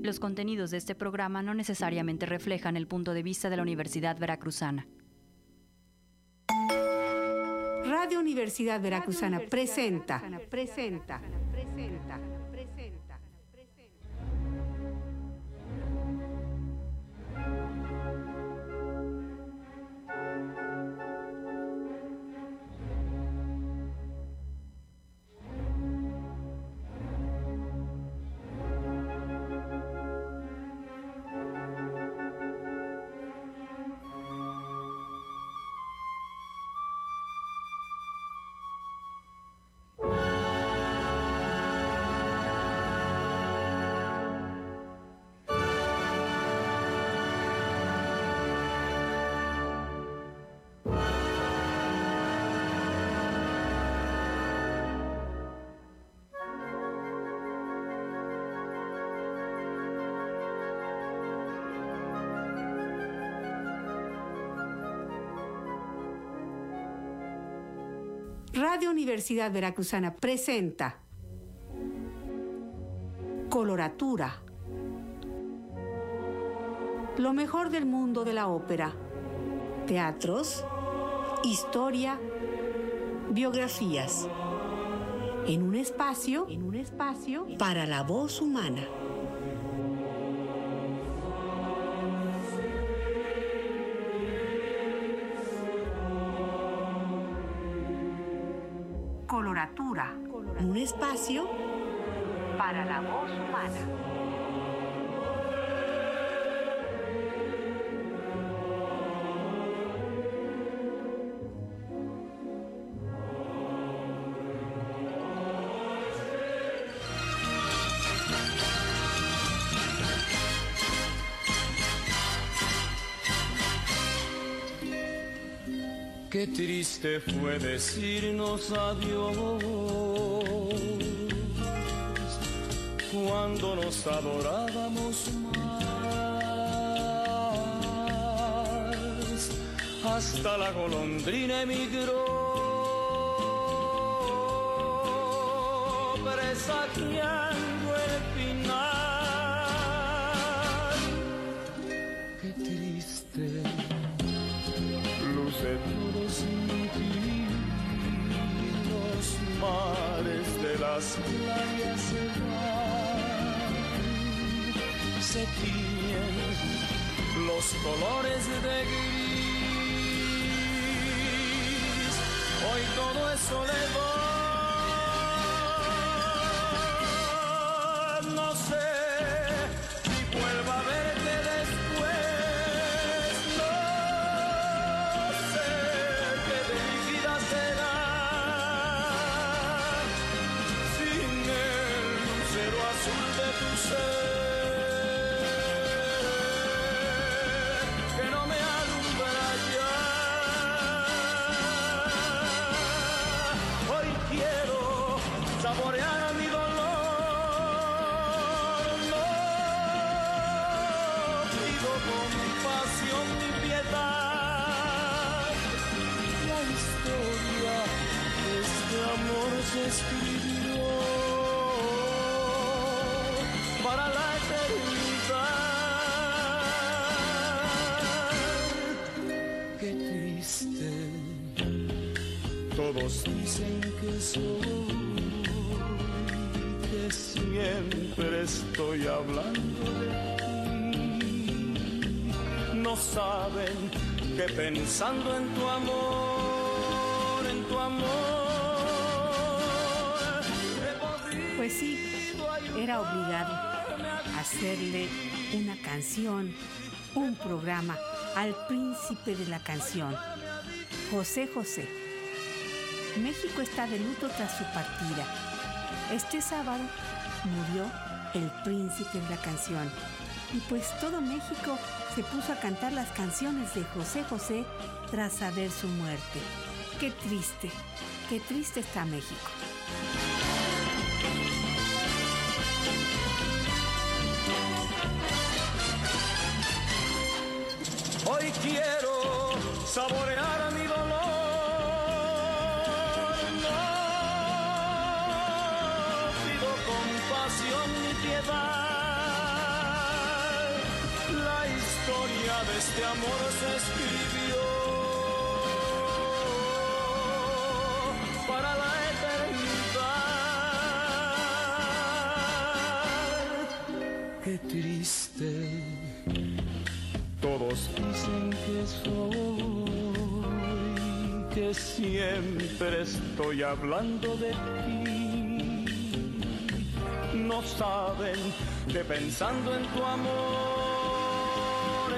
Los contenidos de este programa no necesariamente reflejan el punto de vista de la Universidad Veracruzana. Radio Universidad Veracruzana presenta. Radio Universidad Veracruzana presenta Coloratura. Lo mejor del mundo de la ópera. Teatros, historia, biografías. En un espacio para la voz humana. Coloratura, un espacio para la voz humana. Qué triste fue decirnos adiós cuando nos adorábamos más. Hasta la golondrina emigró, presagiando el final. Qué triste luce todo sin ti, los mares de las playas se tiñen, los colores de gris, hoy todo es soledad, no sé si vuelva a verte después, no sé qué de mi vida será, sin el lucero azul de tu ser. Saborear mi dolor, no pido compasión ni piedad. La historia de este amor se escribió para la eternidad. Qué triste, todos dicen que soy, siempre estoy hablando de ti. No saben que pensando en tu amor, Pues sí, era obligado hacerle una canción, un programa al príncipe de la canción, José José. México está de luto tras su partida. Este sábado murió el príncipe de la canción y pues todo México se puso a cantar las canciones de José José tras saber su muerte. Qué triste está México. Hoy quiero saborear mi dolor. Ni piedad, la historia de este amor se escribió para la eternidad. Qué triste, todos dicen que soy, que siempre estoy hablando de ti. No saben que pensando en tu amor,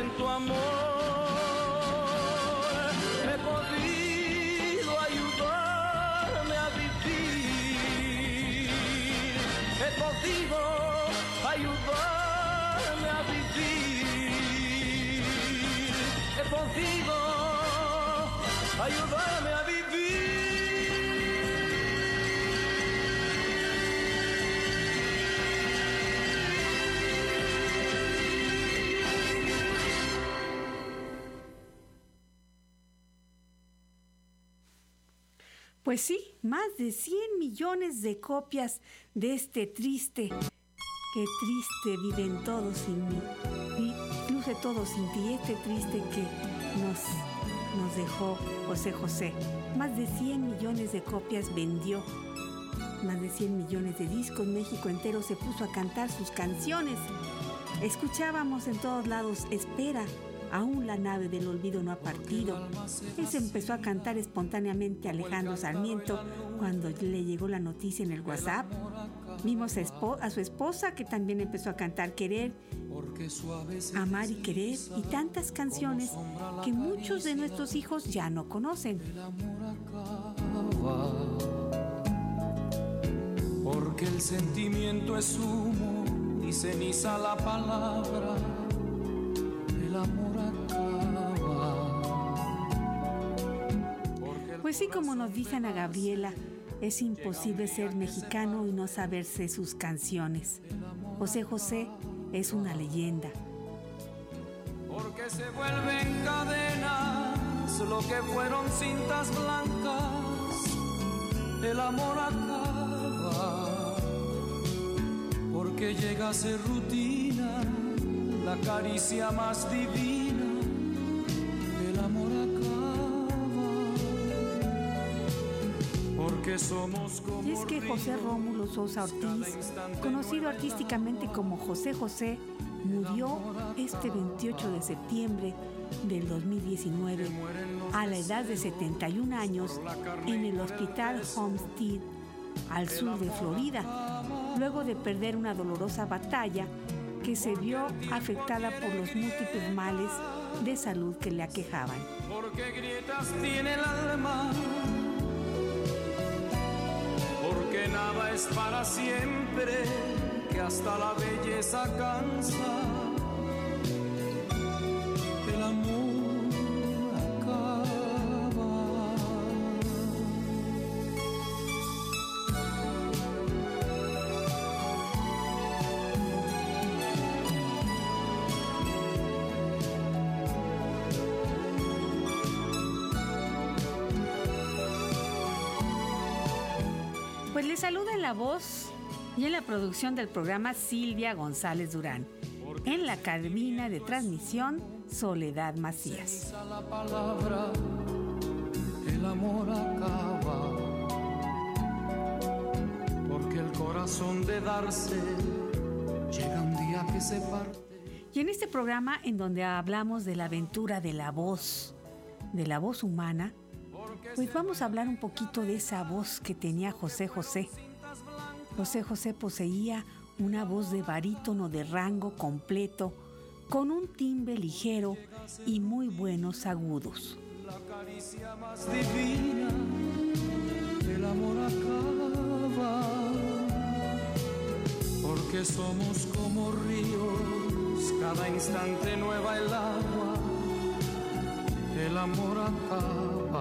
he podido ayudarme a vivir. He podido ayudarme a vivir. He podido ayudarme a vivir. Pues sí, más de 100 millones de copias de este triste, qué triste viven todos sin mí, luce todo sin ti, este triste que nos dejó José José. Más de 100 millones de copias vendió, más de 100 millones de discos, México entero se puso a cantar sus canciones. Escuchábamos en todos lados, espera, aún la nave del olvido no ha partido. Él se empezó a cantar espontáneamente a Alejandro Sarmiento cuando le llegó la noticia en el WhatsApp. Vimos a su esposa que también empezó a cantar Querer, Amar y Querer y tantas canciones que muchos de nuestros hijos ya no conocen. Porque el sentimiento es humo y ceniza la palabra. El amor acaba. Pues sí, como nos dice Ana Gabriela, es imposible ser mexicano y no saberse sus canciones. José José es una leyenda. Porque se vuelven cadenas lo que fueron cintas blancas. El amor acaba. Porque llega a ser rutina la caricia más divina. El amor acaba. Porque somos como. Y es que José Rómulo Sosa Ortiz, conocido artísticamente como José José, murió este 28 de septiembre del 2019 a la edad de 71 años en el Hospital Homestead, al sur de Florida, luego de perder una dolorosa batalla que se vio afectada por los múltiples males de salud que le aquejaban. Porque grietas tiene el alma, porque nada es para siempre, que hasta la belleza cansa. El amor acaba. Pues le saluda en la voz y en la producción del programa Silvia González Durán. En la cabina de transmisión, Soledad Macías. La palabra, el amor acaba. Porque el corazón de darse llega un día que se parte. Y en este programa en donde hablamos de la aventura de la voz humana, pues vamos a hablar un poquito de esa voz que tenía José José. José José poseía una voz de barítono de rango completo, con un timbre ligero y muy buenos agudos. La caricia más divina, el amor acaba. Porque somos como ríos, cada instante nueva el agua. El amor acaba.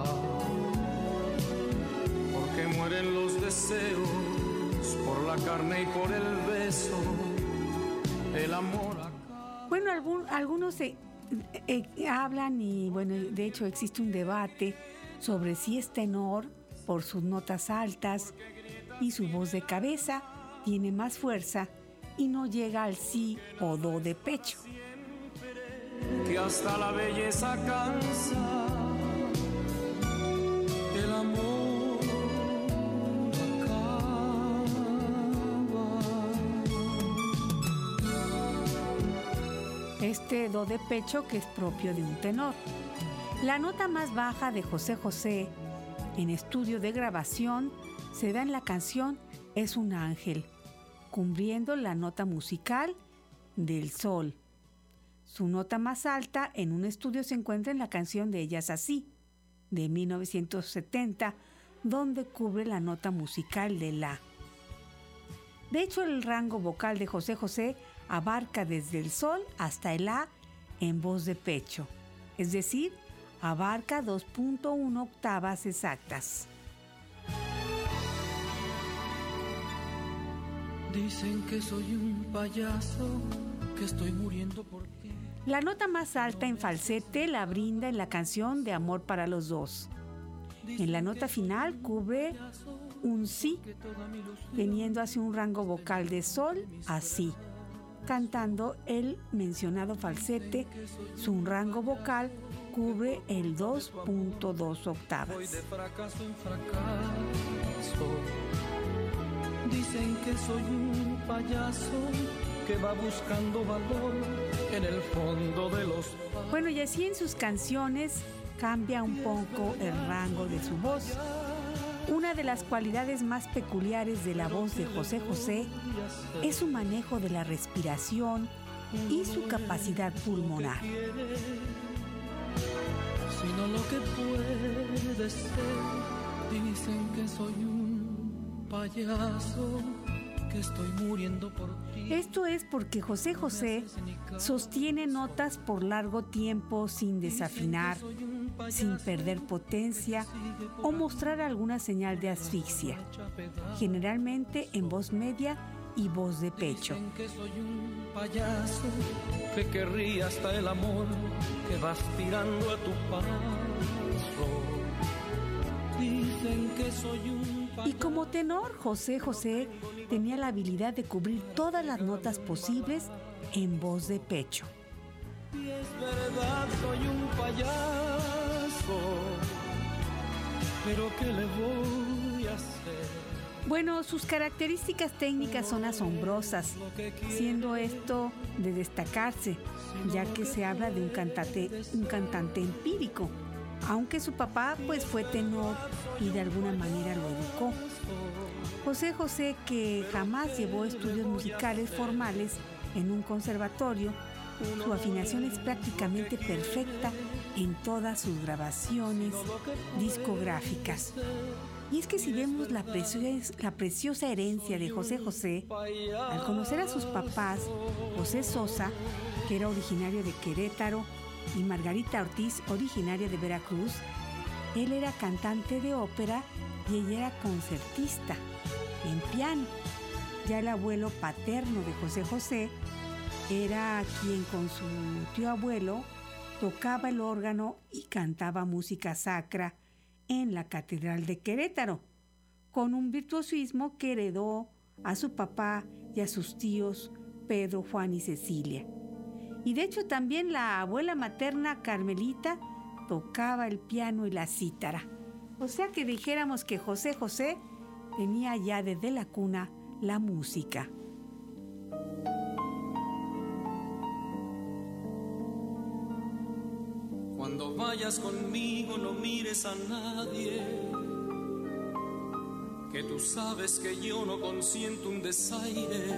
Porque mueren los deseos por la carne y por el beso. El amor acaba. Bueno, algunos hablan y bueno, de hecho existe un debate sobre si es tenor por sus notas altas y su voz de cabeza tiene más fuerza y no llega al sí o do de pecho. que hasta la belleza cansa, el amor acaba. Este do de pecho que es propio de un tenor. La nota más baja de José José en estudio de grabación se da en la canción Es un ángel, cubriendo la nota musical del sol. Su nota más alta en un estudio se encuentra en la canción de Ella es así, de 1970, donde cubre la nota musical de la. De hecho, el rango vocal de José José abarca desde el sol hasta el la en voz de pecho, es decir, abarca 2.1 octavas exactas. Dicen que soy un payaso, que estoy muriendo por ti. La nota más alta en falsete la brinda en la canción de Amor para los dos. En la nota final cubre un si, teniendo así un rango vocal de sol a si. Cantando el mencionado falsete, su rango vocal cubre el 2.2 octavas. Voy de fracaso en fracaso. Dicen que soy un payaso que va buscando valor en el fondo de los... Bueno, y así en sus canciones cambia un poco el rango de su voz. Una de las cualidades más peculiares de la voz de José José es su manejo de la respiración y su capacidad pulmonar. Sino lo que puede ser. Dicen que soy un payaso, que estoy muriendo por ti. Esto es porque José José sostiene notas por largo tiempo sin desafinar, sin perder potencia o mostrar alguna señal de asfixia, generalmente en voz media y voz de pecho. Dicen que soy un payaso, que querría hasta el amor que vas tirando a tu paso. Dicen que soy un payaso. Y como tenor, José José tenía la habilidad de cubrir todas las notas posibles en voz de pecho. Y es verdad, soy un payaso, pero ¿qué le voy a hacer? Bueno, sus características técnicas son asombrosas, siendo esto de destacarse, ya que se habla de un cantante empírico, aunque su papá pues fue tenor y de alguna manera lo educó. José José, que jamás llevó estudios musicales formales en un conservatorio, su afinación es prácticamente perfecta en todas sus grabaciones discográficas. Y es que si vemos la preciosa herencia de José José, al conocer a sus papás, José Sosa, que era originario de Querétaro, y Margarita Ortiz, originaria de Veracruz, él era cantante de ópera y ella era concertista en piano. Ya el abuelo paterno de José José era quien con su tío abuelo tocaba el órgano y cantaba música sacra en la Catedral de Querétaro, con un virtuosismo que heredó a su papá y a sus tíos Pedro, Juan y Cecilia. Y de hecho también la abuela materna Carmelita tocaba el piano y la cítara. O sea que dijéramos que José José tenía ya desde la cuna la música. Cuando vayas conmigo no mires a nadie, que tú sabes que yo no consiento un desaire,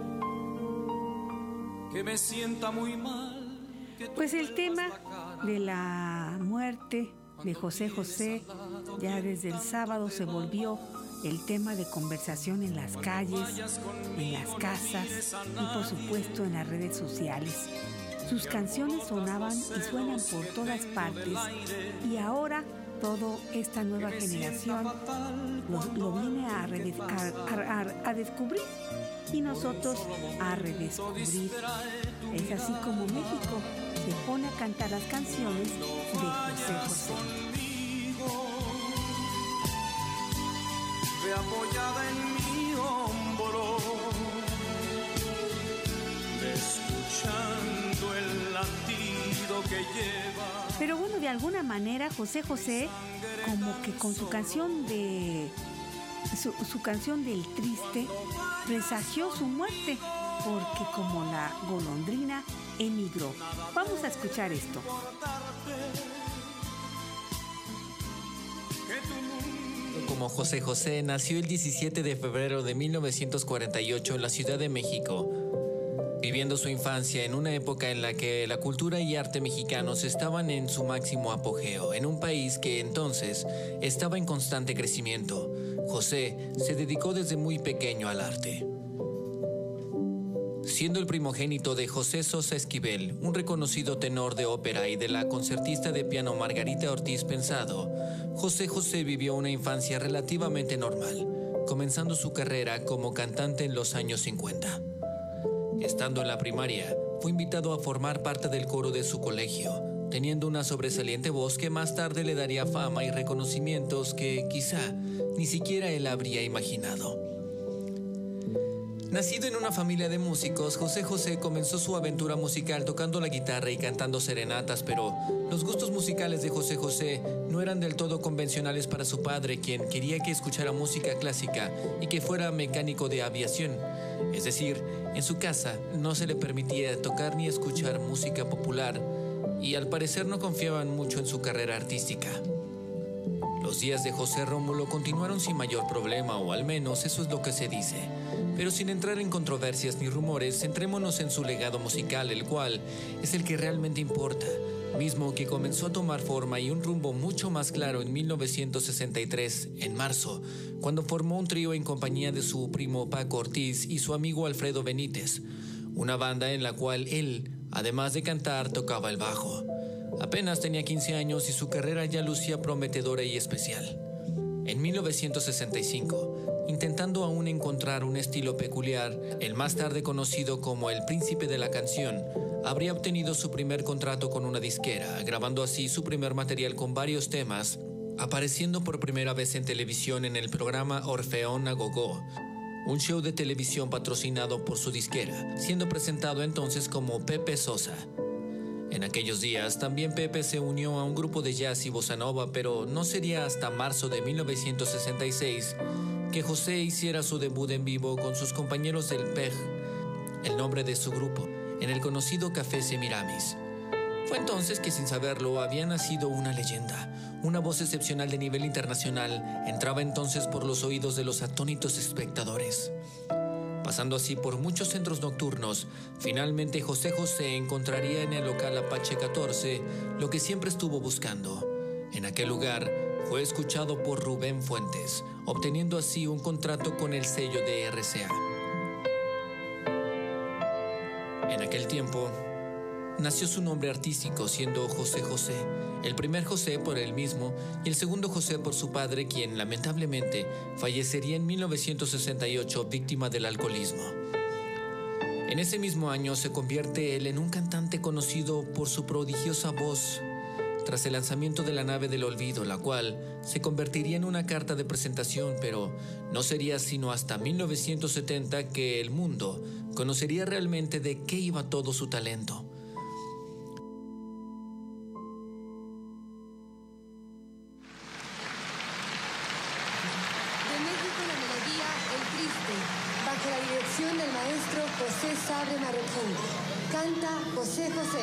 que me sienta muy mal. Pues el tema de la muerte de José José ya desde el sábado se volvió el tema de conversación en las calles, en las casas y por supuesto en las redes sociales. Sus canciones sonaban y suenan por todas partes y ahora toda esta nueva generación lo viene a descubrir y nosotros a redescubrir. Es así como México se pone a cantar las canciones de José José. Ve apoyada en mi hombro, ve escuchando el latir Pero bueno, de alguna manera José José, como que con su canción de su canción del triste, presagió su muerte, porque como la golondrina emigró. Vamos a escuchar esto. Como José José, nació el 17 de febrero de 1948 en la Ciudad de México, viviendo su infancia en una época en la que la cultura y arte mexicanos estaban en su máximo apogeo, en un país que entonces estaba en constante crecimiento. José se dedicó desde muy pequeño al arte. Siendo el primogénito de José Sosa Esquivel, un reconocido tenor de ópera, y de la concertista de piano Margarita Ortiz Pensado, José José vivió una infancia relativamente normal, comenzando su carrera como cantante en los años 50. Estando en la primaria, fue invitado a formar parte del coro de su colegio, teniendo una sobresaliente voz que más tarde le daría fama y reconocimientos que quizá ni siquiera él habría imaginado. Nacido en una familia de músicos, José José comenzó su aventura musical tocando la guitarra y cantando serenatas, pero los gustos musicales de José José no eran del todo convencionales para su padre, quien quería que escuchara música clásica y que fuera mecánico de aviación. Es decir, en su casa no se le permitía tocar ni escuchar música popular, y al parecer no confiaban mucho en su carrera artística. Los días de José Rómulo continuaron sin mayor problema, o al menos eso es lo que se dice. Pero sin entrar en controversias ni rumores, centrémonos en su legado musical, el cual es el que realmente importa, mismo que comenzó a tomar forma y un rumbo mucho más claro en 1963, en marzo, cuando formó un trío en compañía de su primo Paco Ortiz y su amigo Alfredo Benítez, una banda en la cual él, además de cantar, tocaba el bajo. Apenas tenía 15 años y su carrera ya lucía prometedora y especial. En 1965, intentando aún encontrar un estilo peculiar, el más tarde conocido como el Príncipe de la Canción, habría obtenido su primer contrato con una disquera, grabando así su primer material con varios temas, apareciendo por primera vez en televisión en el programa Orfeón a Gogó, un show de televisión patrocinado por su disquera, siendo presentado entonces como Pepe Sosa. En aquellos días, también Pepe se unió a un grupo de jazz y bossa nova, pero no sería hasta marzo de 1966 que José hiciera su debut en vivo con sus compañeros del PEG, el nombre de su grupo, en el conocido Café Semiramis. Fue entonces que, sin saberlo, había nacido una leyenda. Una voz excepcional de nivel internacional entraba entonces por los oídos de los atónitos espectadores. Pasando así por muchos centros nocturnos, finalmente José José encontraría en el local Apache 14 lo que siempre estuvo buscando. En aquel lugar fue escuchado por Rubén Fuentes, obteniendo así un contrato con el sello de RCA. En aquel tiempo nació su nombre artístico, siendo José José, el primer José por él mismo y el segundo José por su padre, quien lamentablemente fallecería en 1968 víctima del alcoholismo. En ese mismo año se convierte él en un cantante conocido por su prodigiosa voz, tras el lanzamiento de La Nave del Olvido, la cual se convertiría en una carta de presentación, pero no sería sino hasta 1970 que el mundo conocería realmente de qué iba todo su talento. Bajo la dirección del maestro José Sabre Marroquín. Canta José José.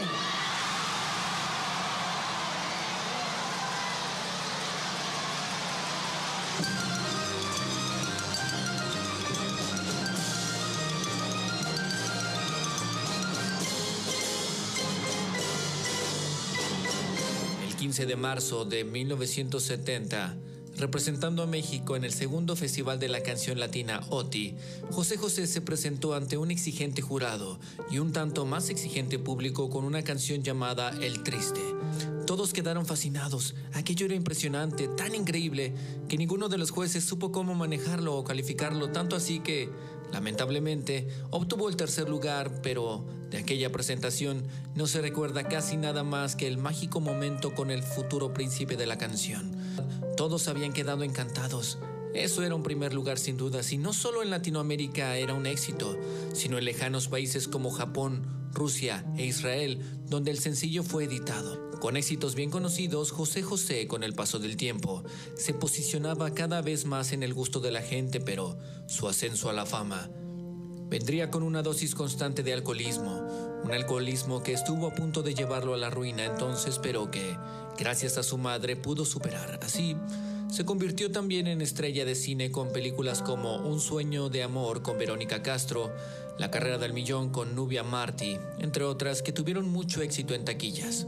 El 15 de marzo de 1970, representando a México en el segundo Festival de la Canción Latina OTI, José José se presentó ante un exigente jurado y un tanto más exigente público con una canción llamada El Triste. Todos quedaron fascinados. Aquello era impresionante, tan increíble, que ninguno de los jueces supo cómo manejarlo o calificarlo, tanto así que, lamentablemente, obtuvo el tercer lugar, pero de aquella presentación no se recuerda casi nada más que el mágico momento con el futuro príncipe de la canción. Todos habían quedado encantados. Eso era un primer lugar sin dudas, y no solo en Latinoamérica era un éxito, sino en lejanos países como Japón, Rusia e Israel, donde el sencillo fue editado. Con éxitos bien conocidos, José José, con el paso del tiempo, se posicionaba cada vez más en el gusto de la gente, pero su ascenso a la fama vendría con una dosis constante de alcoholismo, un alcoholismo que estuvo a punto de llevarlo a la ruina entonces, pero que, gracias a su madre, pudo superar. Así, se convirtió también en estrella de cine con películas como Un sueño de amor con Verónica Castro, La carrera del millón con Nubia Martí, entre otras que tuvieron mucho éxito en taquillas.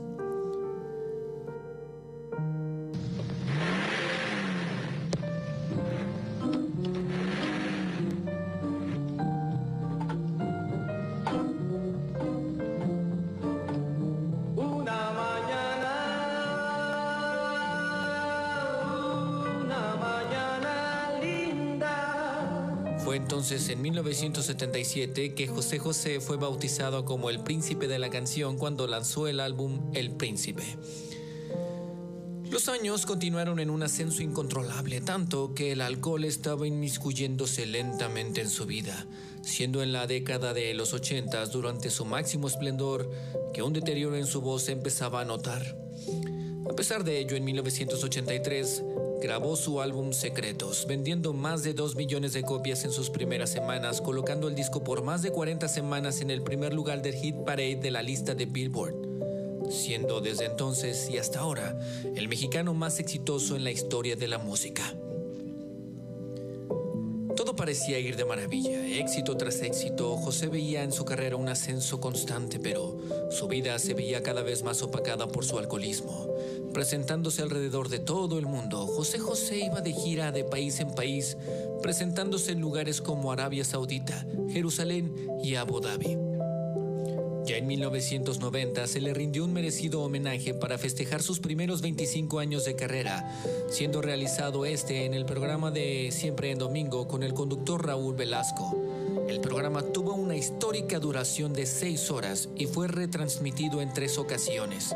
Fue entonces en 1977 que José José fue bautizado como el príncipe de la canción cuando lanzó el álbum El Príncipe. Los años continuaron en un ascenso incontrolable, tanto que el alcohol estaba inmiscuyéndose lentamente en su vida, siendo en la década de los 80, durante su máximo esplendor, que un deterioro en su voz se empezaba a notar. A pesar de ello, en 1983 grabó su álbum Secretos, vendiendo más de 2 millones de copias en sus primeras semanas, colocando el disco por más de 40 semanas en el primer lugar del Hit Parade de la lista de Billboard, siendo desde entonces y hasta ahora el mexicano más exitoso en la historia de la música. Todo parecía ir de maravilla, éxito tras éxito. José veía en su carrera un ascenso constante, pero su vida se veía cada vez más opacada por su alcoholismo. Presentándose alrededor de todo el mundo, José José iba de gira de país en país, presentándose en lugares como Arabia Saudita, Jerusalén y Abu Dhabi. Ya en 1990 se le rindió un merecido homenaje para festejar sus primeros 25 años de carrera, siendo realizado en el programa de Siempre en Domingo con el conductor Raúl Velasco. El programa tuvo una histórica duración de 6 horas y fue retransmitido en 3 ocasiones.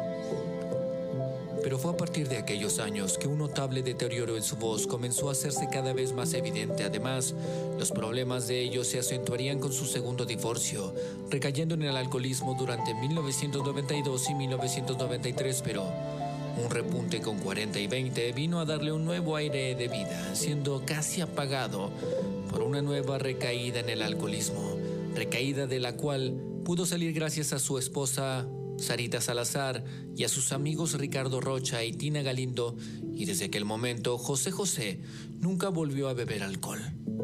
Pero fue a partir de aquellos años que un notable deterioro en su voz comenzó a hacerse cada vez más evidente. Además, los problemas de ellos se acentuarían con su segundo divorcio, recayendo en el alcoholismo durante 1992 y 1993, pero un repunte con 40 y 20 vino a darle un nuevo aire de vida, siendo casi apagado por una nueva recaída en el alcoholismo, recaída de la cual pudo salir gracias a su esposa Sarita Salazar y a sus amigos Ricardo Rocha y Tina Galindo, y desde aquel momento José José nunca volvió a beber alcohol.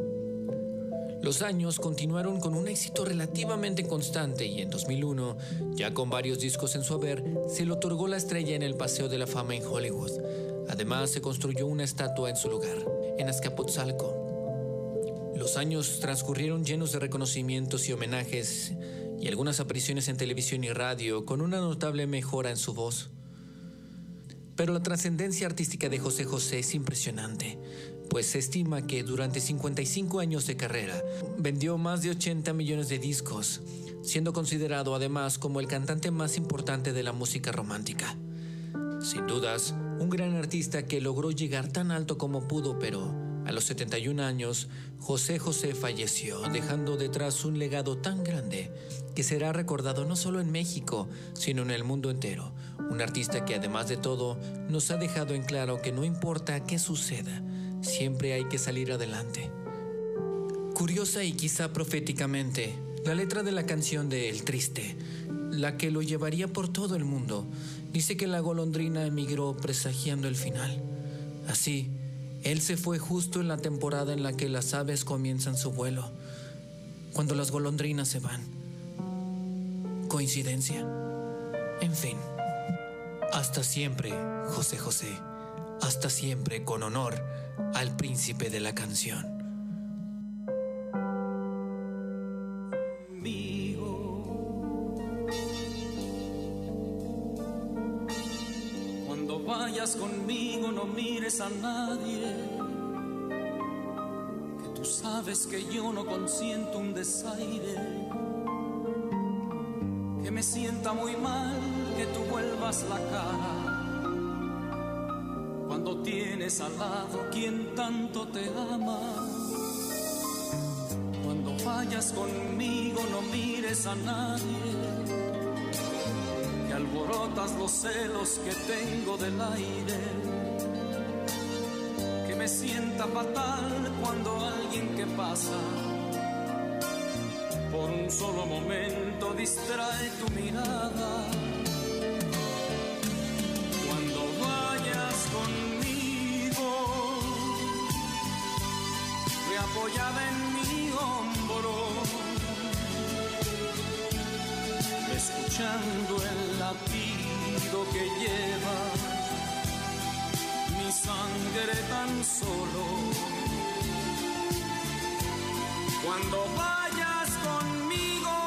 Los años continuaron con un éxito relativamente constante y en 2001, ya con varios discos en su haber, se le otorgó la estrella en el Paseo de la Fama en Hollywood. Además, se construyó una estatua en su lugar, en Azcapotzalco. Los años transcurrieron llenos de reconocimientos y homenajes y algunas apariciones en televisión y radio, con una notable mejora en su voz. Pero la trascendencia artística de José José es impresionante, pues se estima que durante 55 años de carrera vendió más de 80 millones de discos, siendo considerado además como el cantante más importante de la música romántica. Sin dudas, un gran artista que logró llegar tan alto como pudo, pero a los 71 años, José José falleció, dejando detrás un legado tan grande que será recordado no solo en México, sino en el mundo entero. Un artista que, además de todo, nos ha dejado en claro que no importa qué suceda, siempre hay que salir adelante. Curiosa y quizá proféticamente, la letra de la canción de El Triste, la que lo llevaría por todo el mundo, dice que la golondrina emigró presagiando el final. Así, él se fue justo en la temporada en la que las aves comienzan su vuelo, cuando las golondrinas se van. ¿Coincidencia? En fin. Hasta siempre, José José. Hasta siempre, con honor al príncipe de la canción. Cuando vayas conmigo no mires a nadie, que tú sabes que yo no consiento un desaire, que me sienta muy mal que tú vuelvas la cara cuando tienes al lado quien tanto te ama. Cuando vayas conmigo no mires a nadie, que alborotas los celos que tengo del aire, que me sienta fatal cuando alguien que pasa por un solo momento distrae tu mirada. Cuando vayas conmigo, reapoyada en mi hombro, escuchando el latido que lleva mi sangre tan solo. Cuando vayas conmigo,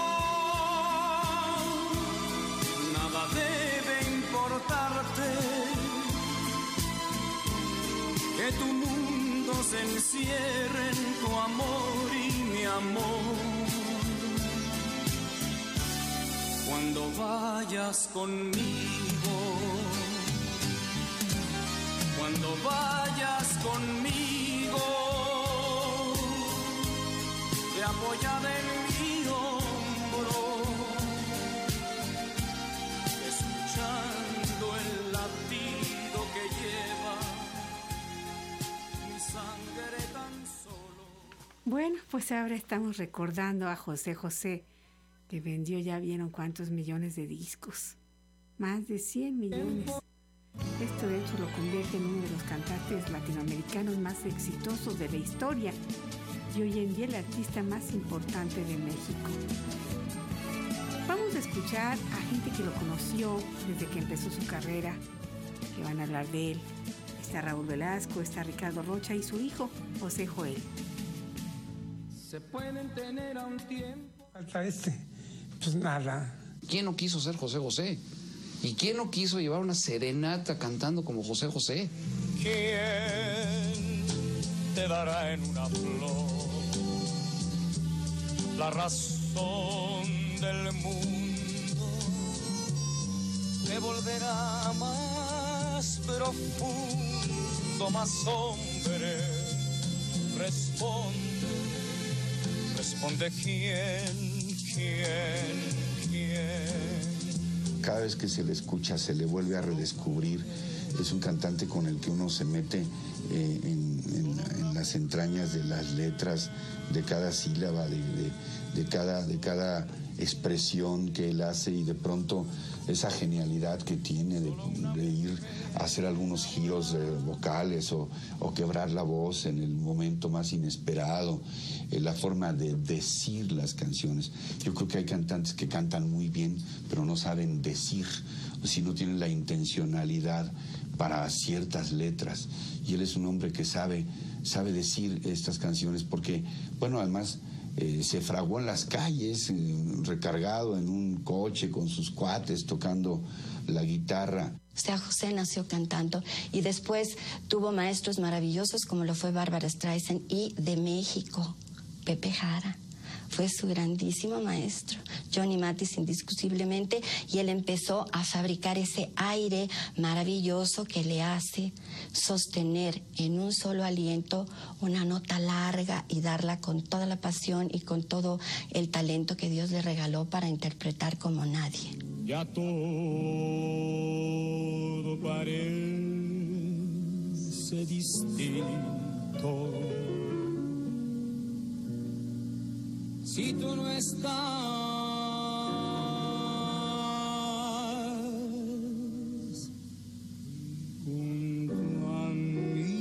nada debe importarte, que tu mundo se encierre en tu amor y mi amor. Cuando vayas conmigo, cuando vayas conmigo, apoyada en mi hombro, escuchando el latido que lleva mi sangre tan solo. Bueno, pues ahora estamos recordando a José José, que vendió, ya vieron cuántos millones de discos, más de 100 millones. Esto de hecho lo convierte en uno de los cantantes latinoamericanos más exitosos de la historia y hoy en día el artista más importante de México. Vamos a escuchar a gente que lo conoció desde que empezó su carrera, que van a hablar de él. Está Raúl Velasco, está Ricardo Rocha y su hijo, José Joel. Se pueden tener a un tiempo. Hasta pues nada. ¿Quién no quiso ser José José? ¿Y quién no quiso llevar una serenata cantando como José José? ¿Quién te dará en una flor la razón del mundo? Te volverá más profundo, más hombre. Responde quién. Cada vez que se le escucha se le vuelve a redescubrir. Es un cantante con el que uno se mete en las entrañas de las letras, de cada sílaba, de cada expresión que él hace, y de pronto esa genialidad que tiene de ir a hacer algunos giros vocales o quebrar la voz en el momento más inesperado, la forma de decir las canciones. Yo creo que hay cantantes que cantan muy bien, pero no saben decir, si no tienen la intencionalidad para ciertas letras, y él es un hombre que sabe decir estas canciones porque, bueno, además se fraguó en las calles, recargado en un coche con sus cuates tocando la guitarra. O sea, José nació cantando y después tuvo maestros maravillosos como lo fue Bárbara Streisand, y de México, Pepe Jara. Fue su grandísimo maestro, Johnny Mathis indiscutiblemente, y él empezó a fabricar ese aire maravilloso que le hace sostener en un solo aliento una nota larga y darla con toda la pasión y con todo el talento que Dios le regaló para interpretar como nadie. Ya todo parece distinto si tú no estás junto a mí.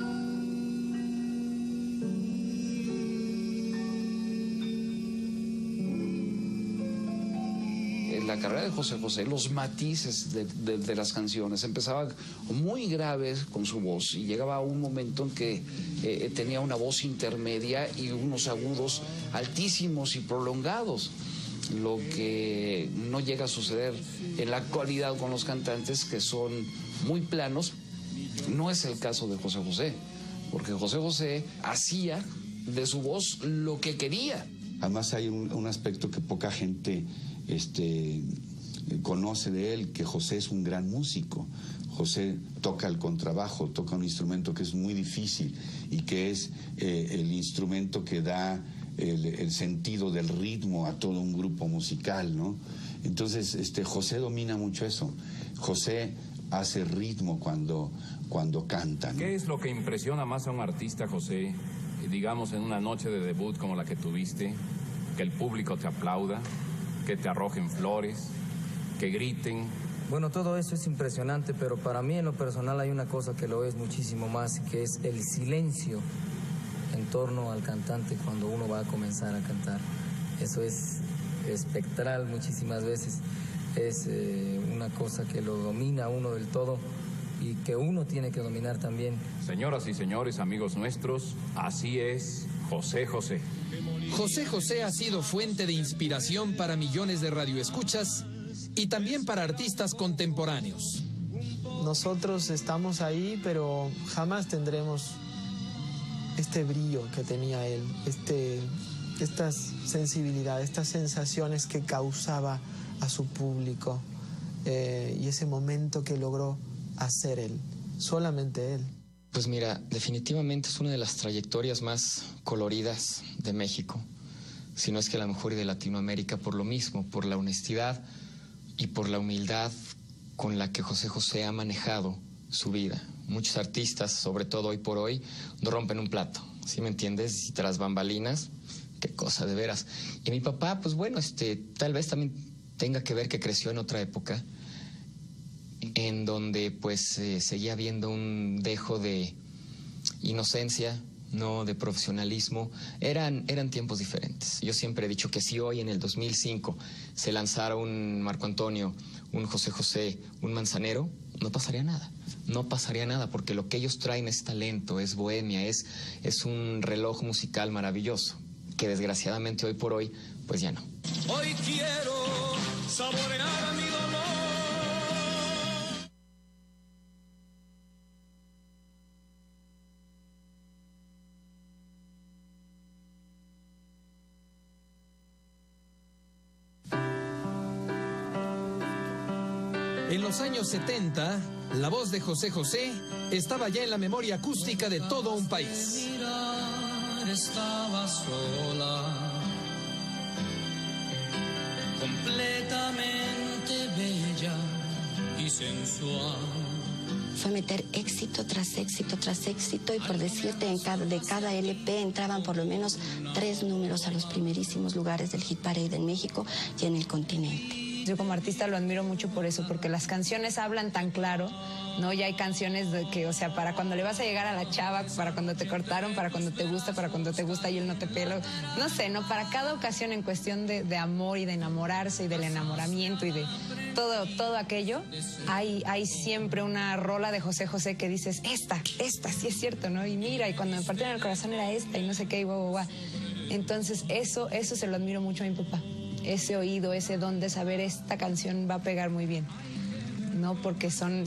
En la carrera de José José, los matices de las canciones empezaban muy graves con su voz y llegaba a un momento en que tenía una voz intermedia y unos agudos altísimos y prolongados, lo que no llega a suceder en la actualidad con los cantantes, que son muy planos. No es el caso de José José, porque José José hacía de su voz lo que quería. Además hay un aspecto que poca gente conoce de él que José es un gran músico. José toca el contrabajo, toca un instrumento que es muy difícil y que es el instrumento que da el sentido del ritmo a todo un grupo musical, ¿no? Entonces, José domina mucho eso. José hace ritmo cuando canta, ¿no? ¿Qué es lo que impresiona más a un artista, José? Digamos, en una noche de debut como la que tuviste, que el público te aplauda, que te arrojen flores, que griten. Bueno, todo eso es impresionante, pero para mí en lo personal hay una cosa que lo es muchísimo más, que es el silencio en torno al cantante cuando uno va a comenzar a cantar. Eso es espectral muchísimas veces, es una cosa que lo domina a uno del todo y que uno tiene que dominar también. Señoras y señores, amigos nuestros, así es José José. José José ha sido fuente de inspiración para millones de radioescuchas y también para artistas contemporáneos. Nosotros estamos ahí, pero jamás tendremos este brillo que tenía él, esta sensibilidad, estas sensaciones que causaba a su público y ese momento que logró hacer él, solamente él. Pues mira, definitivamente es una de las trayectorias más coloridas de México, si no es que la mejor y de Latinoamérica, por lo mismo, por la honestidad y por la humildad con la que José José ha manejado su vida. Muchos artistas, sobre todo hoy por hoy, no rompen un plato, ¿sí me entiendes? Y tras bambalinas, qué cosa de veras. Y mi papá, pues bueno, tal vez también tenga que ver que creció en otra época, en donde pues seguía habiendo un dejo de inocencia, no de profesionalismo. Eran tiempos diferentes. Yo siempre he dicho que si hoy en el 2005 se lanzara un Marco Antonio, un José José, un Manzanero, no pasaría nada. No pasaría nada, porque lo que ellos traen es talento, es bohemia, es un reloj musical maravilloso, que desgraciadamente hoy por hoy, pues ya no. Hoy quiero saborear mi dolor. En los años 70, la voz de José José estaba ya en la memoria acústica de todo un país. Estaba sola, completamente bella y sensual. Fue meter éxito tras éxito tras éxito, y por decirte, de cada LP entraban por lo menos 3 números a los primerísimos lugares del Hit Parade en México y en el continente. Yo como artista lo admiro mucho por eso, porque las canciones hablan tan claro, ¿no? Ya hay canciones de que, o sea, para cuando le vas a llegar a la chava, para cuando te cortaron, para cuando te gusta y él no te pela, no sé, ¿no? Para cada ocasión en cuestión de amor y de enamorarse y del enamoramiento y de todo aquello, hay siempre una rola de José José que dices, esta, sí es cierto, ¿no? Y mira, y cuando me partieron el corazón era esta y no sé qué, y guau. Entonces eso se lo admiro mucho a mi papá. Ese oído, ese don de saber esta canción va a pegar muy bien, ¿no? Porque son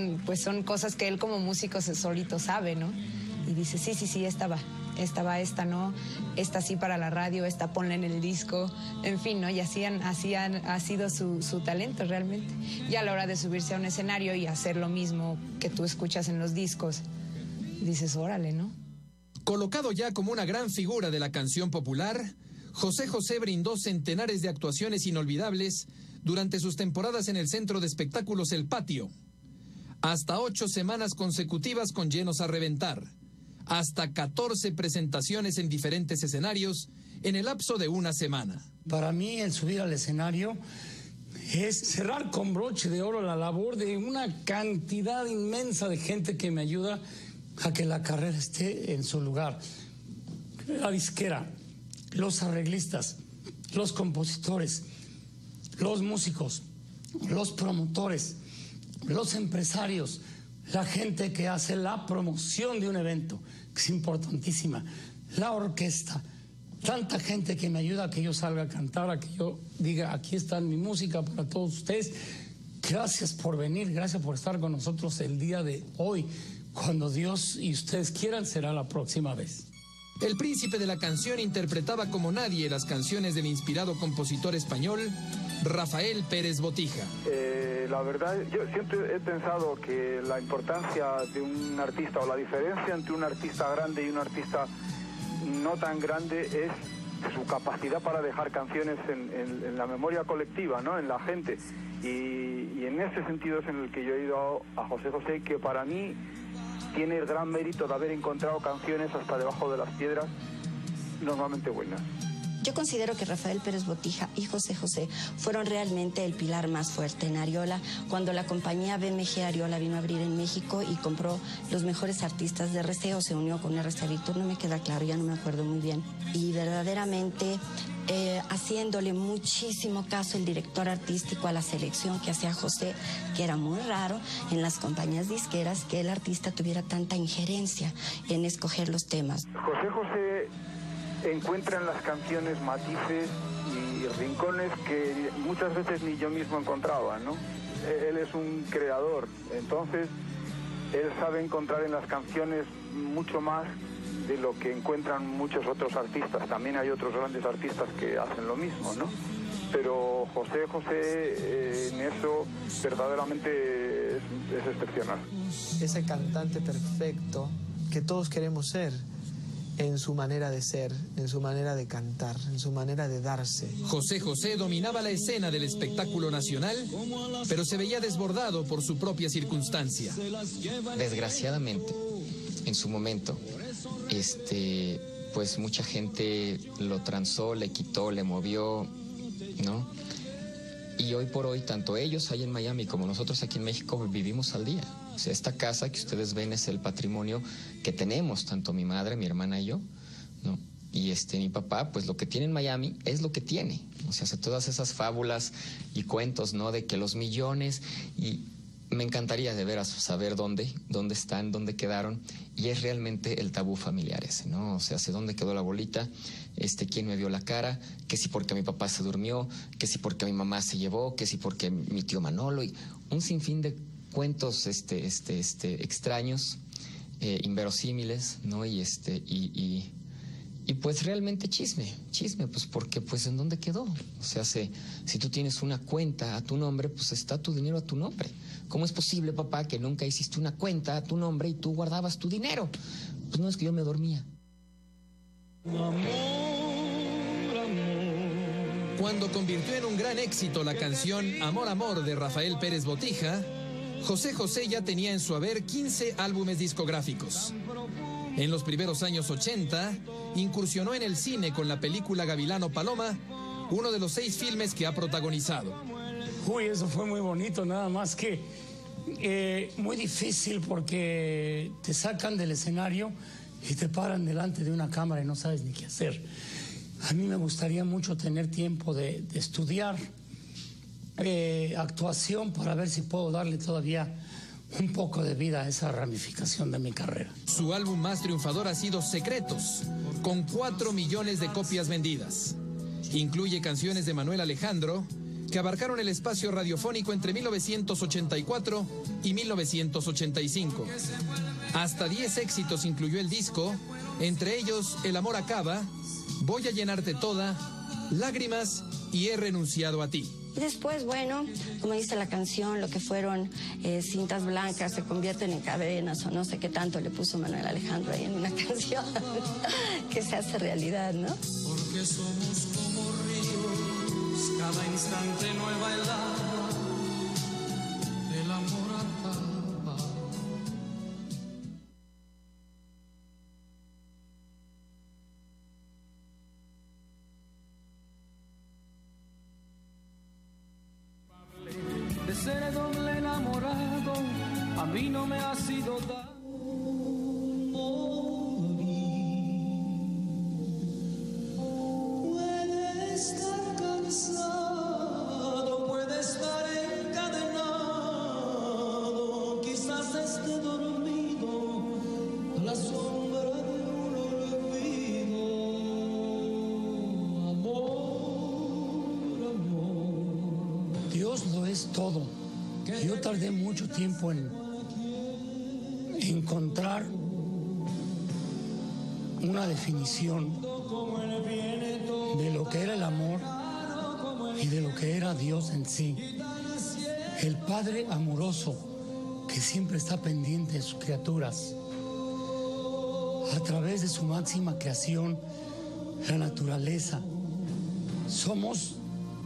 cosas que él como músico solito sabe, ¿no? Y dice, sí, esta va, no, esta sí para la radio, esta ponla en el disco, en fin, ¿no? Y así ha sido su talento realmente. Y a la hora de subirse a un escenario y hacer lo mismo que tú escuchas en los discos, dices, órale, ¿no? Colocado ya como una gran figura de la canción popular, José José brindó centenares de actuaciones inolvidables durante sus temporadas en el centro de espectáculos El Patio. Hasta 8 semanas consecutivas con llenos a reventar. Hasta 14 presentaciones en diferentes escenarios en el lapso de una semana. Para mí el subir al escenario es cerrar con broche de oro la labor de una cantidad inmensa de gente que me ayuda a que la carrera esté en su lugar. La disquera, los arreglistas, los compositores, los músicos, los promotores, los empresarios, la gente que hace la promoción de un evento, que es importantísima, la orquesta, tanta gente que me ayuda a que yo salga a cantar, a que yo diga, aquí está mi música para todos ustedes. Gracias por venir, gracias por estar con nosotros el día de hoy. Cuando Dios y ustedes quieran, será la próxima vez. El príncipe de la canción interpretaba como nadie las canciones del inspirado compositor español Rafael Pérez Botija. La verdad, yo siempre he pensado que la importancia de un artista o la diferencia entre un artista grande y un artista no tan grande es su capacidad para dejar canciones en la memoria colectiva, ¿no? En la gente. Y en ese sentido es en el que yo he ido a José José, que para mí tiene el gran mérito de haber encontrado canciones hasta debajo de las piedras, normalmente buenas. Yo considero que Rafael Pérez Botija y José José fueron realmente el pilar más fuerte en Ariola. Cuando la compañía BMG Ariola vino a abrir en México y compró los mejores artistas de RCA o se unió con RCA Víctor, no me queda claro, ya no me acuerdo muy bien. Y verdaderamente haciéndole muchísimo caso el director artístico a la selección que hacía José, que era muy raro en las compañías disqueras que el artista tuviera tanta injerencia en escoger los temas. José José encuentra en las canciones matices y rincones que muchas veces ni yo mismo encontraba, ¿no? Él es un creador, entonces él sabe encontrar en las canciones mucho más de lo que encuentran muchos otros artistas. También hay otros grandes artistas que hacen lo mismo, ¿no? Pero José José en eso verdaderamente es excepcional. Ese cantante perfecto que todos queremos ser, en su manera de ser, en su manera de cantar, en su manera de darse. José José dominaba la escena del espectáculo nacional, pero se veía desbordado por su propia circunstancia. Desgraciadamente, en su momento, pues mucha gente lo transó, le quitó, le movió, ¿no? Y hoy por hoy, tanto ellos ahí en Miami como nosotros aquí en México vivimos al día. O sea, esta casa que ustedes ven es el patrimonio que tenemos, tanto mi madre, mi hermana y yo, ¿no? Y mi papá, pues lo que tiene en Miami es lo que tiene. O sea, todas esas fábulas y cuentos, ¿no? De que los millones, y me encantaría de veras saber dónde están, dónde quedaron, y es realmente el tabú familiar ese, ¿no? O sea, ¿hacia dónde quedó la bolita? ¿Quién me vio la cara? Que si porque mi papá se durmió, que si porque mi mamá se llevó, que si porque mi tío Manolo, y un sinfín de cuentos extraños, inverosímiles, ¿no? Y pues realmente chisme, pues porque pues ¿en dónde quedó? O sea, si tú tienes una cuenta a tu nombre, pues está tu dinero a tu nombre. ¿Cómo es posible, papá, que nunca hiciste una cuenta a tu nombre y tú guardabas tu dinero? Pues no, es que yo me dormía. Cuando convirtió en un gran éxito la canción Amor, Amor de Rafael Pérez Botija, José José ya tenía en su haber 15 álbumes discográficos. En los primeros años 80, incursionó en el cine con la película Gavilano Paloma, uno de los 6 filmes que ha protagonizado. Uy, eso fue muy bonito, nada más que muy difícil porque te sacan del escenario y te paran delante de una cámara y no sabes ni qué hacer. A mí me gustaría mucho tener tiempo de estudiar actuación para ver si puedo darle todavía un poco de vida a esa ramificación de mi carrera. Su álbum más triunfador ha sido Secretos, con 4 millones de copias vendidas. Incluye canciones de Manuel Alejandro, que abarcaron el espacio radiofónico entre 1984 y 1985. Hasta 10 éxitos incluyó el disco, entre ellos El amor acaba, Voy a llenarte toda, Lágrimas y He renunciado a ti. Y después, bueno, como dice la canción, lo que fueron cintas blancas se convierten en cadenas o no sé qué tanto le puso Manuel Alejandro ahí en una canción que se hace realidad, ¿no? Porque somos como ríos, cada instante nueva el agua, el amor acaba. De ser doble enamorado, a mí no me ha sido dado. Puede estar cansado, puede estar encadenado, quizás esté dormido a la sombra de un olvido. Amor, amor. Dios lo es todo. Yo tardé mucho tiempo en encontrar una definición de lo que era el amor y de lo que era Dios en sí. El Padre amoroso que siempre está pendiente de sus criaturas. A través de su máxima creación, la naturaleza. Somos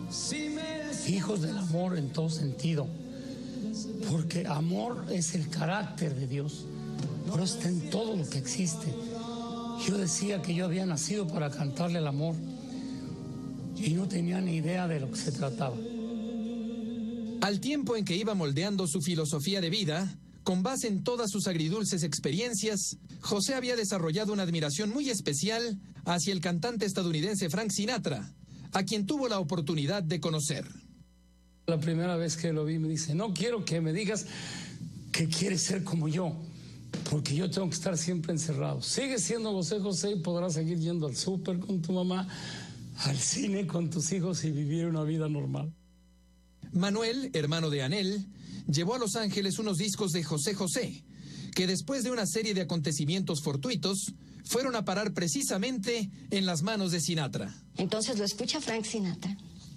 hijos del amor en todo sentido, porque amor es el carácter de Dios, por eso está en todo lo que existe. Yo decía que yo había nacido para cantarle el amor y no tenía ni idea de lo que se trataba. Al tiempo en que iba moldeando su filosofía de vida, con base en todas sus agridulces experiencias, José había desarrollado una admiración muy especial hacia el cantante estadounidense Frank Sinatra, a quien tuvo la oportunidad de conocer. La primera vez que lo vi me dice, no quiero que me digas que quieres ser como yo, porque yo tengo que estar siempre encerrado. Sigue siendo José José y podrás seguir yendo al súper con tu mamá, al cine con tus hijos y vivir una vida normal. Manuel, hermano de Anel, llevó a Los Ángeles unos discos de José José, que después de una serie de acontecimientos fortuitos, fueron a parar precisamente en las manos de Sinatra. Entonces lo escucha Frank Sinatra.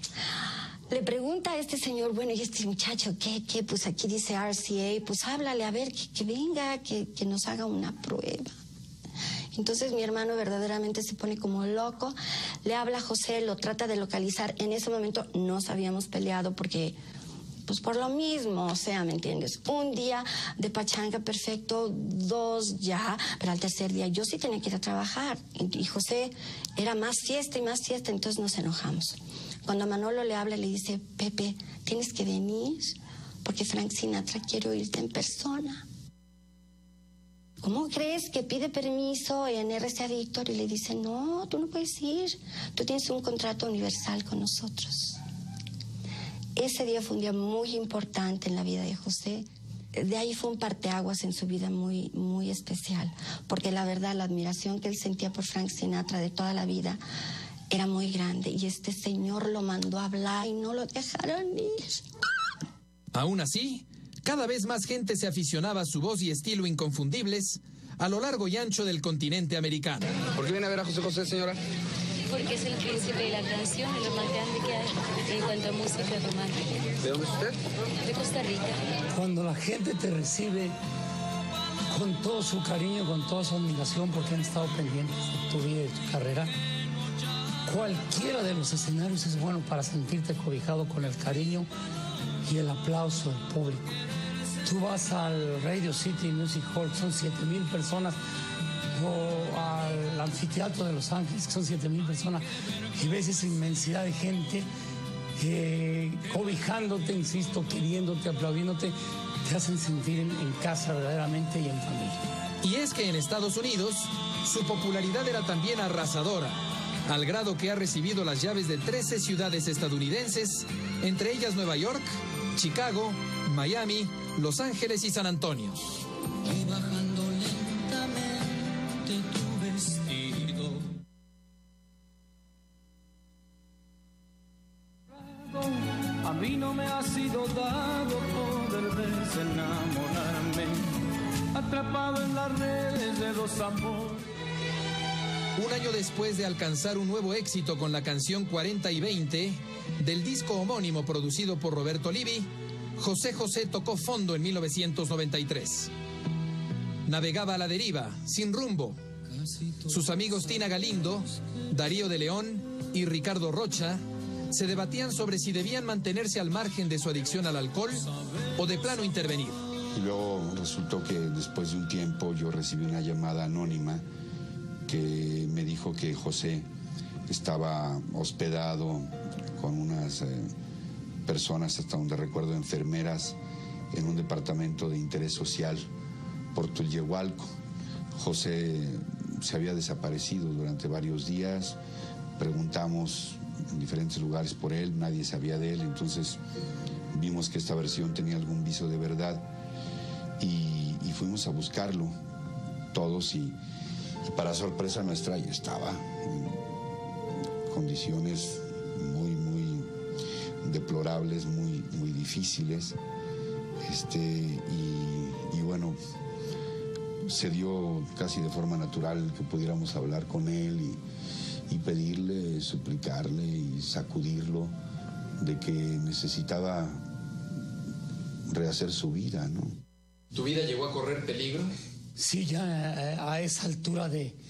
Le pregunta a este señor, bueno, ¿y este muchacho qué? Pues aquí dice RCA, pues háblale, a ver, que venga, que nos haga una prueba. Entonces mi hermano verdaderamente se pone como loco, le habla a José, lo trata de localizar. En ese momento nos habíamos peleado porque, pues por lo mismo, o sea, ¿me entiendes? Un día de pachanga perfecto, 2 ya, pero al tercer día yo sí tenía que ir a trabajar. Y José era más fiesta y más fiesta, entonces nos enojamos. Cuando a Manolo le habla, le dice, Pepe, tienes que venir porque Frank Sinatra quiere oírte en persona. ¿Cómo crees que pide permiso en RCA Víctor? Y le dice, no, tú no puedes ir. Tú tienes un contrato universal con nosotros. Ese día fue un día muy importante en la vida de José. De ahí fue un parteaguas en su vida muy, muy especial. Porque la verdad, la admiración que él sentía por Frank Sinatra de toda la vida era muy grande. Y este señor lo mandó a hablar y no lo dejaron ir. Aún así, cada vez más gente se aficionaba a su voz y estilo inconfundibles a lo largo y ancho del continente americano. ¿Por qué viene a ver a José José, señora? Porque es el príncipe de la canción, y lo más grande que hay en cuanto a música romántica. ¿De dónde es usted? De Costa Rica. Cuando la gente te recibe con todo su cariño, con toda su admiración, porque han estado pendientes de tu vida y de tu carrera, cualquiera de los escenarios es bueno para sentirte cobijado con el cariño y el aplauso del público. Tú vas al Radio City Music Hall, son 7,000 personas, o al anfiteatro de Los Ángeles, que son 7,000 personas, y ves esa inmensidad de gente cobijándote, insisto, queriéndote, aplaudiéndote, te hacen sentir en casa verdaderamente y en familia. Y es que en Estados Unidos, su popularidad era también arrasadora, al grado que ha recibido las llaves de 13 ciudades estadounidenses, entre ellas Nueva York, Chicago, Miami, Los Ángeles y San Antonio. Y bajando lentamente tu vestido. A mí no me ha sido dado poder desenamorarme, atrapado en las redes de los amores. Un año después de alcanzar un nuevo éxito con la canción 40 y 20, del disco homónimo producido por Roberto Livi, José José tocó fondo en 1993. Navegaba a la deriva, sin rumbo. Sus amigos Tina Galindo, Darío de León y Ricardo Rocha se debatían sobre si debían mantenerse al margen de su adicción al alcohol o de plano intervenir. Y luego resultó que después de un tiempo yo recibí una llamada anónima que me dijo que José estaba hospedado con unas personas, hasta donde recuerdo, enfermeras, en un departamento de interés social por Tulyehualco. José se había desaparecido durante varios días, preguntamos en diferentes lugares por él, nadie sabía de él, entonces vimos que esta versión tenía algún viso de verdad y fuimos a buscarlo todos y para sorpresa nuestra ya estaba en condiciones muy deplorables, muy difíciles, y bueno, se dio casi de forma natural que pudiéramos hablar con él y pedirle, suplicarle y sacudirlo de que necesitaba rehacer su vida, ¿no? ¿Tu vida llegó a correr peligro? Sí, ya a esa altura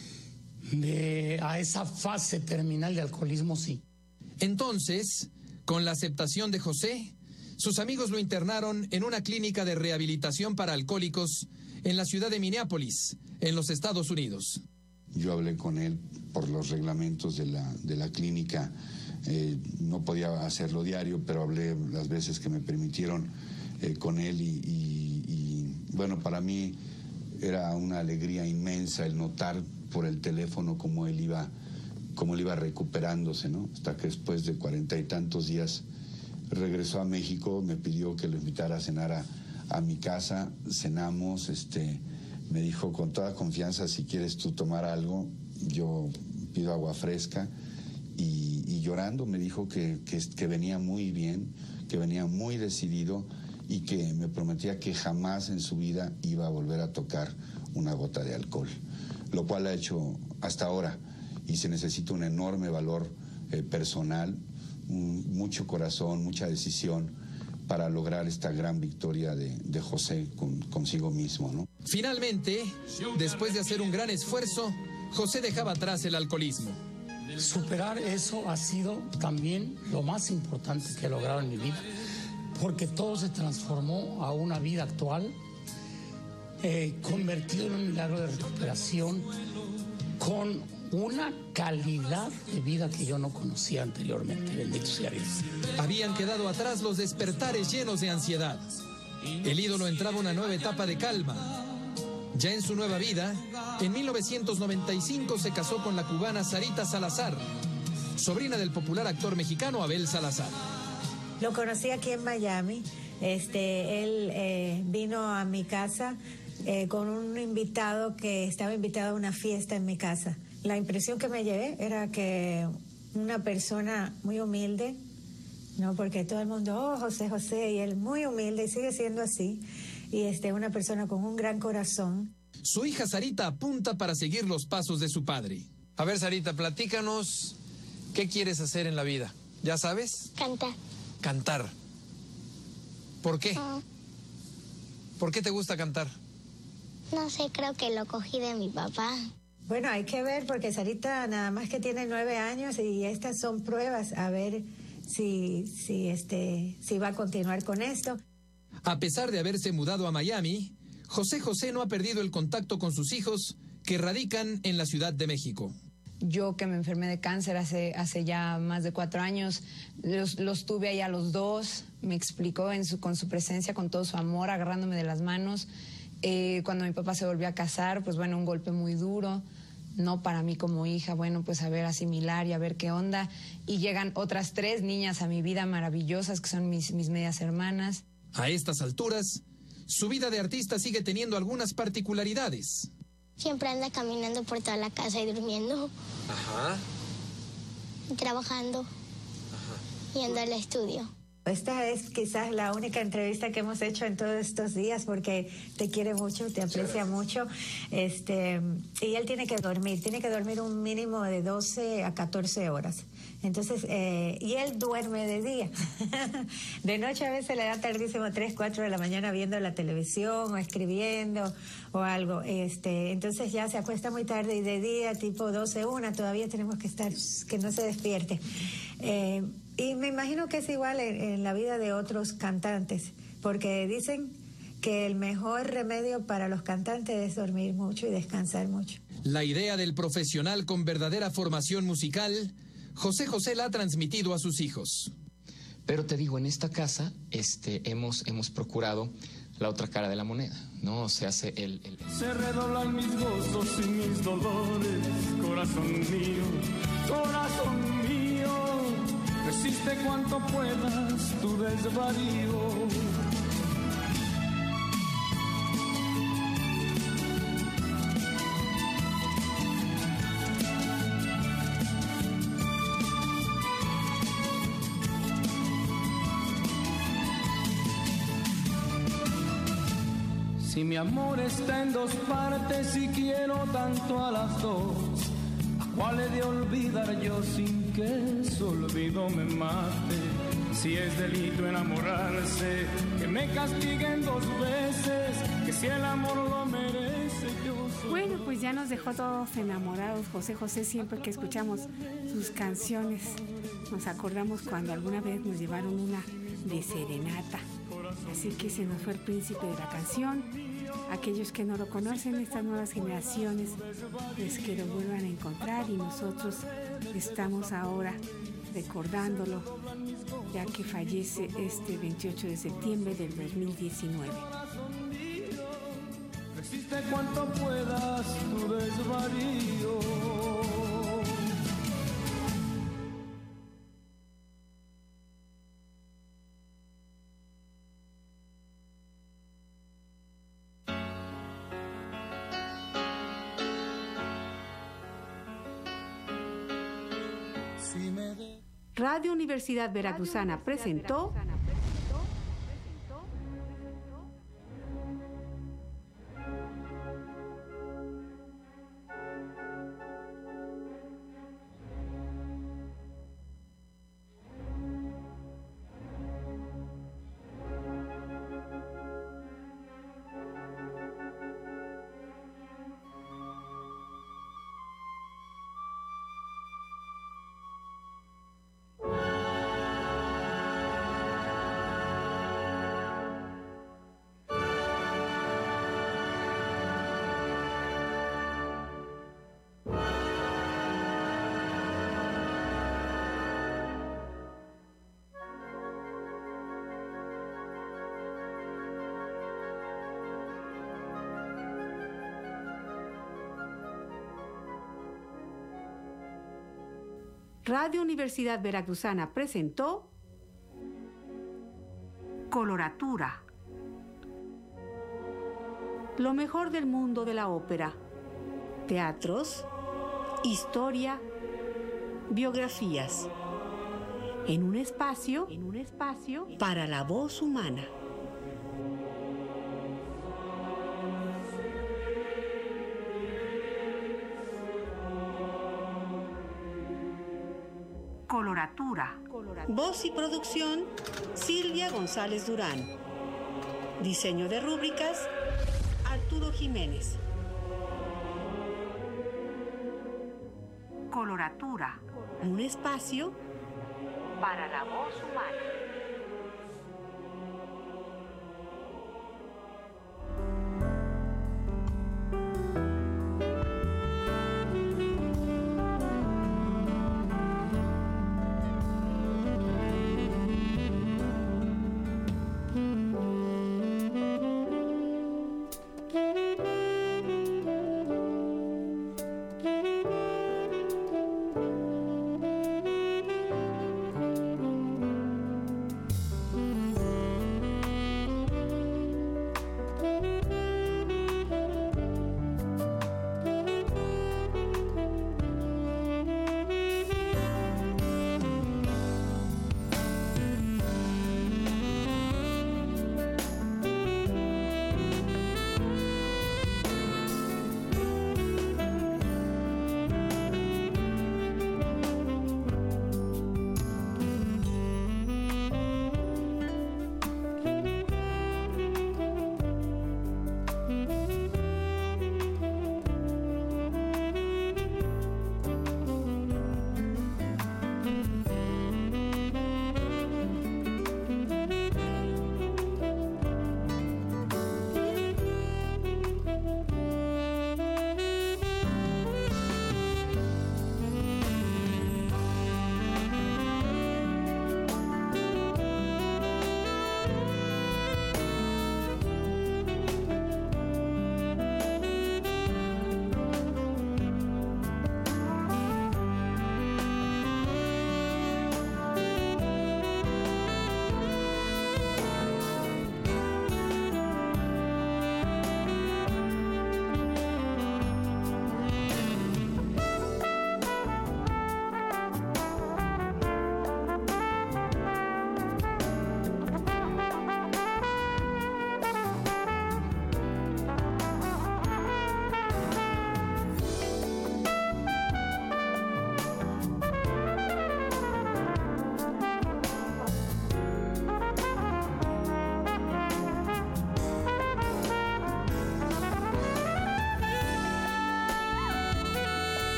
a esa fase terminal de alcoholismo, sí. Entonces, con la aceptación de José, sus amigos lo internaron en una clínica de rehabilitación para alcohólicos en la ciudad de Minneapolis, en los Estados Unidos. Yo hablé con él por los reglamentos de la clínica. No podía hacerlo diario, pero hablé las veces que me permitieron con él y bueno, para mí era una alegría inmensa el notar por el teléfono cómo él iba recuperándose, ¿no? Hasta que después de 40 y tantos días regresó a México, me pidió que lo invitara a cenar a mi casa, cenamos, me dijo con toda confianza, si quieres tú tomar algo, yo pido agua fresca, y llorando me dijo que venía muy bien, que venía muy decidido y que me prometía que jamás en su vida iba a volver a tocar una gota de alcohol, lo cual ha hecho hasta ahora, y se necesita un enorme valor personal, mucho corazón, mucha decisión para lograr esta gran victoria de José consigo mismo, ¿no? Finalmente, después de hacer un gran esfuerzo, José dejaba atrás el alcoholismo. Superar eso ha sido también lo más importante que he logrado en mi vida, porque todo se transformó a una vida actual, convertido en un milagro de recuperación, con una calidad de vida que yo no conocía anteriormente, bendito sea Dios. Habían quedado atrás los despertares llenos de ansiedad. El ídolo entraba a una nueva etapa de calma. Ya en su nueva vida, en 1995 se casó con la cubana Sarita Salazar, sobrina del popular actor mexicano Abel Salazar. Lo conocí aquí en Miami. Él vino a mi casa con un invitado que estaba invitado a una fiesta en mi casa. La impresión que me llevé era que una persona muy humilde, ¿no? Porque todo el mundo, oh, José, José, y él muy humilde y sigue siendo así. Y una persona con un gran corazón. Su hija Sarita apunta para seguir los pasos de su padre. A ver, Sarita, platícanos, ¿qué quieres hacer en la vida? ¿Ya sabes? Cantar. Cantar. ¿Por qué? ¿Por qué te gusta cantar? No sé, creo que lo cogí de mi papá. Bueno, hay que ver, porque Sarita nada más que tiene 9 años y estas son pruebas, a ver si va a continuar con esto. A pesar de haberse mudado a Miami, José José no ha perdido el contacto con sus hijos, que radican en la Ciudad de México. Yo que me enfermé de cáncer hace ya más de 4 años, los tuve ahí a los dos, me explicó con su presencia, con todo su amor, agarrándome de las manos. Cuando mi papá se volvió a casar, pues bueno, un golpe muy duro, no para mí como hija, bueno, pues a ver, asimilar y a ver qué onda. Y llegan otras 3 niñas a mi vida maravillosas, que son mis medias hermanas. A estas alturas, su vida de artista sigue teniendo algunas particularidades. Siempre anda caminando por toda la casa y durmiendo. Ajá. Y trabajando. Ajá. Yendo al estudio. Esta es quizás la única entrevista que hemos hecho en todos estos días, porque te quiere mucho, te aprecia mucho. Y él tiene que dormir un mínimo de 12 a 14 horas. Entonces, y él duerme de día. De noche a veces le da tardísimo, 3, 4 de la mañana viendo la televisión o escribiendo o algo. Entonces ya se acuesta muy tarde, y de día, tipo 12, 1, todavía tenemos que estar, que no se despierte. Y me imagino que es igual en la vida de otros cantantes, porque dicen que el mejor remedio para los cantantes es dormir mucho y descansar mucho. La idea del profesional con verdadera formación musical, José José la ha transmitido a sus hijos. Pero te digo, en esta casa hemos procurado la otra cara de la moneda, ¿no? Se hace Se redoblan mis gozos y mis dolores, corazón mío, resiste cuanto puedas tu desvarío. Si mi amor está en 2 partes y quiero tanto a las 2, ¿Cuál he de olvidar yo sin que su olvido me mate? Si es delito enamorarse, que me castiguen 2 veces, que si el amor lo merece yo soy... Bueno, pues ya nos dejó todos enamorados José José. Siempre que escuchamos sus canciones nos acordamos cuando alguna vez nos llevaron una de serenata. Así que se nos fue el príncipe de la canción. Aquellos que no lo conocen, estas nuevas generaciones, pues que lo vuelvan a encontrar, y nosotros estamos ahora recordándolo, ya que fallece este 28 de septiembre del 2019. Resiste cuanto puedas tu desvarío. Radio Universidad Veracruzana presentó Radio Universidad Veracruzana presentó Coloratura. Lo mejor del mundo de la ópera. Teatros, historia, biografías. En un espacio para la voz humana. Coloratura. Voz y producción, Silvia González Durán. Diseño de rúbricas, Arturo Jiménez. Coloratura. Un espacio para la voz humana.